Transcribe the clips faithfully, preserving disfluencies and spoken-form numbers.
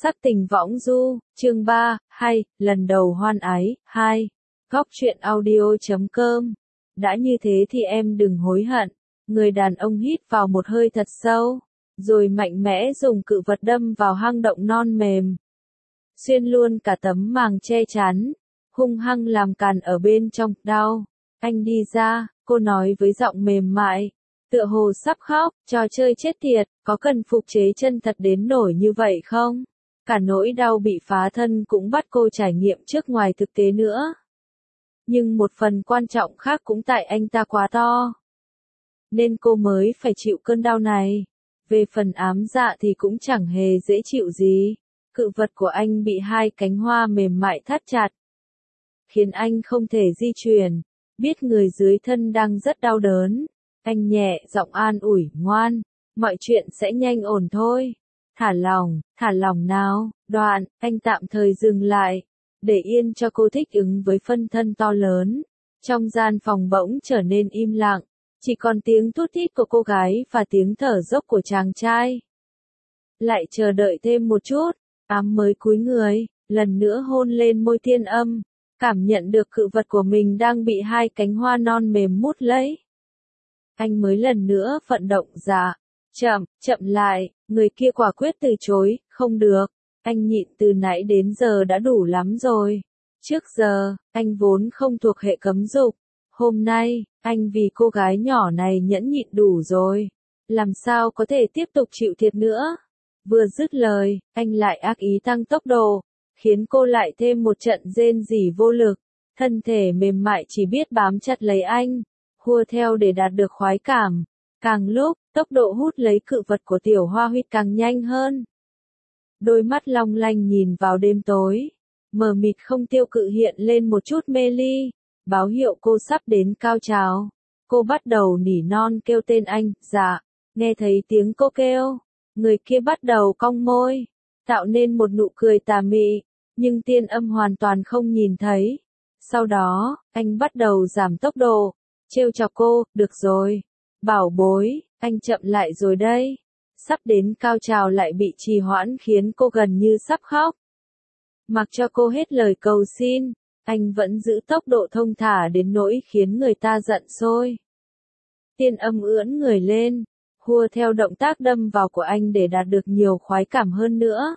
Sắc tình võng du, chương ba, hay, lần đầu hoan ái, hai. Góc truyện audio chấm com. Đã như thế thì em đừng hối hận. Người đàn ông hít vào một hơi thật sâu, rồi mạnh mẽ dùng cự vật đâm vào hang động non mềm. Xuyên luôn cả tấm màng che chắn, hung hăng làm càn ở bên trong, đau. Anh đi ra, cô nói với giọng mềm mại, tựa hồ sắp khóc, trò chơi chết tiệt, có cần phục chế chân thật đến nổi như vậy không? Cả nỗi đau bị phá thân cũng bắt cô trải nghiệm trước ngoài thực tế nữa. Nhưng một phần quan trọng khác cũng tại anh ta quá to, nên cô mới phải chịu cơn đau này. Về phần ám dạ thì cũng chẳng hề dễ chịu gì. Cự vật của anh bị hai cánh hoa mềm mại thắt chặt, khiến anh không thể di chuyển. Biết người dưới thân đang rất đau đớn, anh nhẹ giọng an ủi, ngoan, mọi chuyện sẽ nhanh ổn thôi. Thả lòng, thả lòng nào. Đoạn, anh tạm thời dừng lại, để yên cho cô thích ứng với phân thân to lớn. Trong gian phòng bỗng trở nên im lặng, chỉ còn tiếng thút thít của cô gái và tiếng thở dốc của chàng trai. Lại chờ đợi thêm một chút, ám mới cúi người, lần nữa hôn lên môi Thiên Âm, cảm nhận được cự vật của mình đang bị hai cánh hoa non mềm mút lấy. Anh mới lần nữa vận động dạ, chậm, chậm lại, người kia quả quyết từ chối, không được, anh nhịn từ nãy đến giờ đã đủ lắm rồi. Trước giờ, anh vốn không thuộc hệ cấm dục, hôm nay, anh vì cô gái nhỏ này nhẫn nhịn đủ rồi, làm sao có thể tiếp tục chịu thiệt nữa. Vừa dứt lời, anh lại ác ý tăng tốc độ, khiến cô lại thêm một trận rên rỉ vô lực, thân thể mềm mại chỉ biết bám chặt lấy anh, hùa theo để đạt được khoái cảm. Càng lúc, tốc độ hút lấy cự vật của Tiểu Hoa Huyết càng nhanh hơn. Đôi mắt long lanh nhìn vào đêm tối, mờ mịt không tiêu cự hiện lên một chút mê ly, báo hiệu cô sắp đến cao trào. Cô bắt đầu nỉ non kêu tên anh, dạ, nghe thấy tiếng cô kêu, người kia bắt đầu cong môi, tạo nên một nụ cười tà mị, nhưng Thiên Âm hoàn toàn không nhìn thấy. Sau đó, anh bắt đầu giảm tốc độ, trêu chọc cô, được rồi, bảo bối, anh chậm lại rồi đây. Sắp đến cao trào lại bị trì hoãn khiến cô gần như sắp khóc. Mặc cho cô hết lời cầu xin, anh vẫn giữ tốc độ thông thả đến nỗi khiến người ta giận sôi. Thiên Âm ưỡn người lên, hùa theo động tác đâm vào của anh để đạt được nhiều khoái cảm hơn nữa.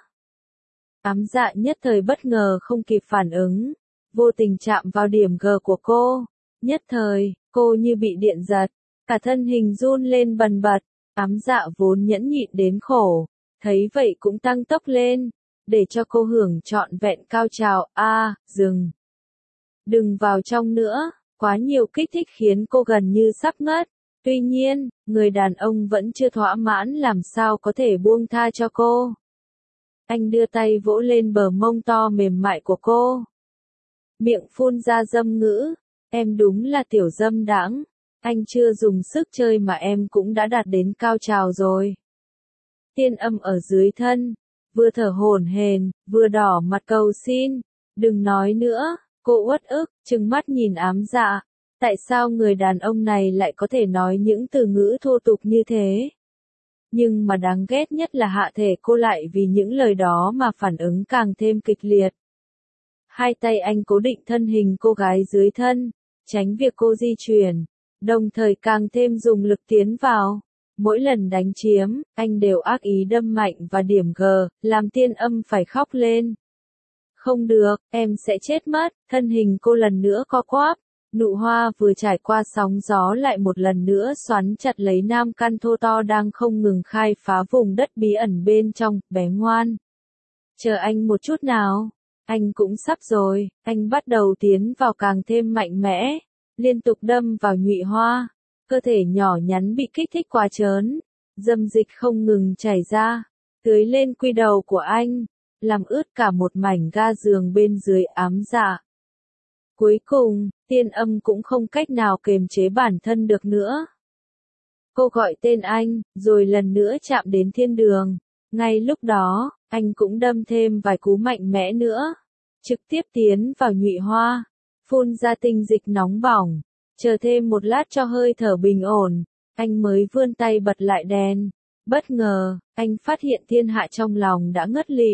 Ám dạ nhất thời bất ngờ không kịp phản ứng, vô tình chạm vào điểm G của cô. Nhất thời, cô như bị điện giật, cả thân hình run lên bần bật. Ám dạ vốn nhẫn nhịn đến khổ, thấy vậy cũng tăng tốc lên, để cho cô hưởng trọn vẹn cao trào. A, à, dừng. Đừng vào trong nữa, quá nhiều kích thích khiến cô gần như sắp ngất. Tuy nhiên, người đàn ông vẫn chưa thỏa mãn làm sao có thể buông tha cho cô. Anh đưa tay vỗ lên bờ mông to mềm mại của cô, miệng phun ra dâm ngữ, em đúng là tiểu dâm đãng. Anh chưa dùng sức chơi mà em cũng đã đạt đến cao trào rồi. Thiên Âm ở dưới thân, vừa thở hổn hển, vừa đỏ mặt cầu xin, đừng nói nữa. Cô uất ức, trừng mắt nhìn ám dạ. Tại sao người đàn ông này lại có thể nói những từ ngữ thô tục như thế? Nhưng mà đáng ghét nhất là hạ thể cô lại vì những lời đó mà phản ứng càng thêm kịch liệt. Hai tay anh cố định thân hình cô gái dưới thân, tránh việc cô di chuyển, đồng thời càng thêm dùng lực tiến vào. Mỗi lần đánh chiếm, anh đều ác ý đâm mạnh và điểm G, làm Thiên Âm phải khóc lên. Không được, em sẽ chết mất. Thân hình cô lần nữa co quắp, nụ hoa vừa trải qua sóng gió lại một lần nữa xoắn chặt lấy nam căn thô to đang không ngừng khai phá vùng đất bí ẩn bên trong. Bé ngoan, chờ anh một chút nào, anh cũng sắp rồi. Anh bắt đầu tiến vào càng thêm mạnh mẽ, liên tục đâm vào nhụy hoa, cơ thể nhỏ nhắn bị kích thích quá trớn, dâm dịch không ngừng chảy ra, tưới lên quy đầu của anh, làm ướt cả một mảnh ga giường bên dưới ám dạ. Cuối cùng, Thiên Âm cũng không cách nào kiềm chế bản thân được nữa. Cô gọi tên anh, rồi lần nữa chạm đến thiên đường. Ngay lúc đó, anh cũng đâm thêm vài cú mạnh mẽ nữa, trực tiếp tiến vào nhụy hoa, phun ra tinh dịch nóng bỏng. Chờ thêm một lát cho hơi thở bình ổn, anh mới vươn tay bật lại đèn. Bất ngờ, anh phát hiện thiên hạ trong lòng đã ngất lịm,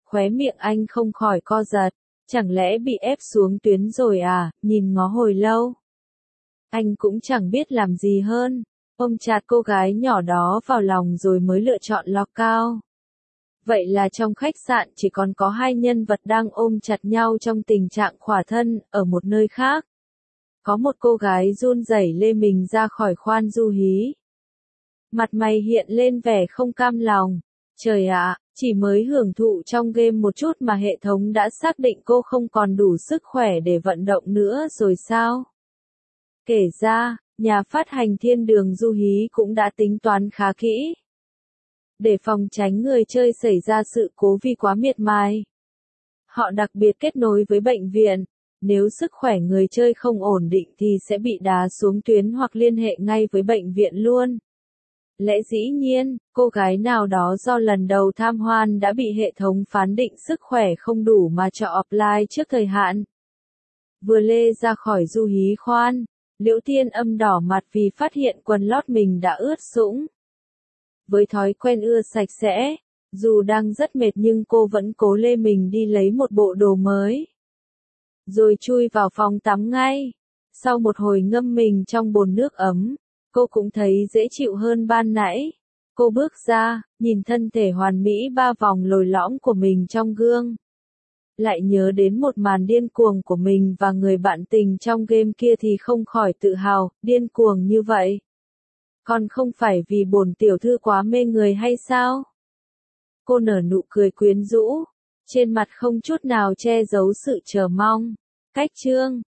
Khóe miệng anh không khỏi co giật. Chẳng lẽ bị ép xuống tuyến rồi à, nhìn ngó hồi lâu. Anh cũng chẳng biết làm gì hơn. Ôm chặt cô gái nhỏ đó vào lòng rồi mới lựa chọn lockout. Vậy là trong khách sạn chỉ còn có hai nhân vật đang ôm chặt nhau trong tình trạng khỏa thân, ở một nơi khác. Có một cô gái run rẩy lê mình ra khỏi khoan du hí. Mặt mày hiện lên vẻ không cam lòng. Trời ạ, chỉ mới hưởng thụ trong game một chút mà hệ thống đã xác định cô không còn đủ sức khỏe để vận động nữa rồi sao? Kể ra, nhà phát hành thiên đường du hí cũng đã tính toán khá kỹ. Để phòng tránh người chơi xảy ra sự cố vì quá miệt mài. Họ đặc biệt kết nối với bệnh viện. Nếu sức khỏe người chơi không ổn định thì sẽ bị đá xuống tuyến hoặc liên hệ ngay với bệnh viện luôn. Lẽ dĩ nhiên, cô gái nào đó do lần đầu tham hoan đã bị hệ thống phán định sức khỏe không đủ mà cho offline trước thời hạn. Vừa lê ra khỏi du hí khoan, Liễu Thiên Âm đỏ mặt vì phát hiện quần lót mình đã ướt sũng. Với thói quen ưa sạch sẽ, dù đang rất mệt nhưng cô vẫn cố lê mình đi lấy một bộ đồ mới. Rồi chui vào phòng tắm ngay. Sau một hồi ngâm mình trong bồn nước ấm, cô cũng thấy dễ chịu hơn ban nãy. Cô bước ra, nhìn thân thể hoàn mỹ ba vòng lồi lõm của mình trong gương. Lại nhớ đến một màn điên cuồng của mình và người bạn tình trong game kia thì không khỏi tự hào, điên cuồng như vậy. Còn không phải vì bổn tiểu thư quá mê người hay sao? Cô nở nụ cười quyến rũ, trên mặt không chút nào che giấu sự chờ mong. Cách chương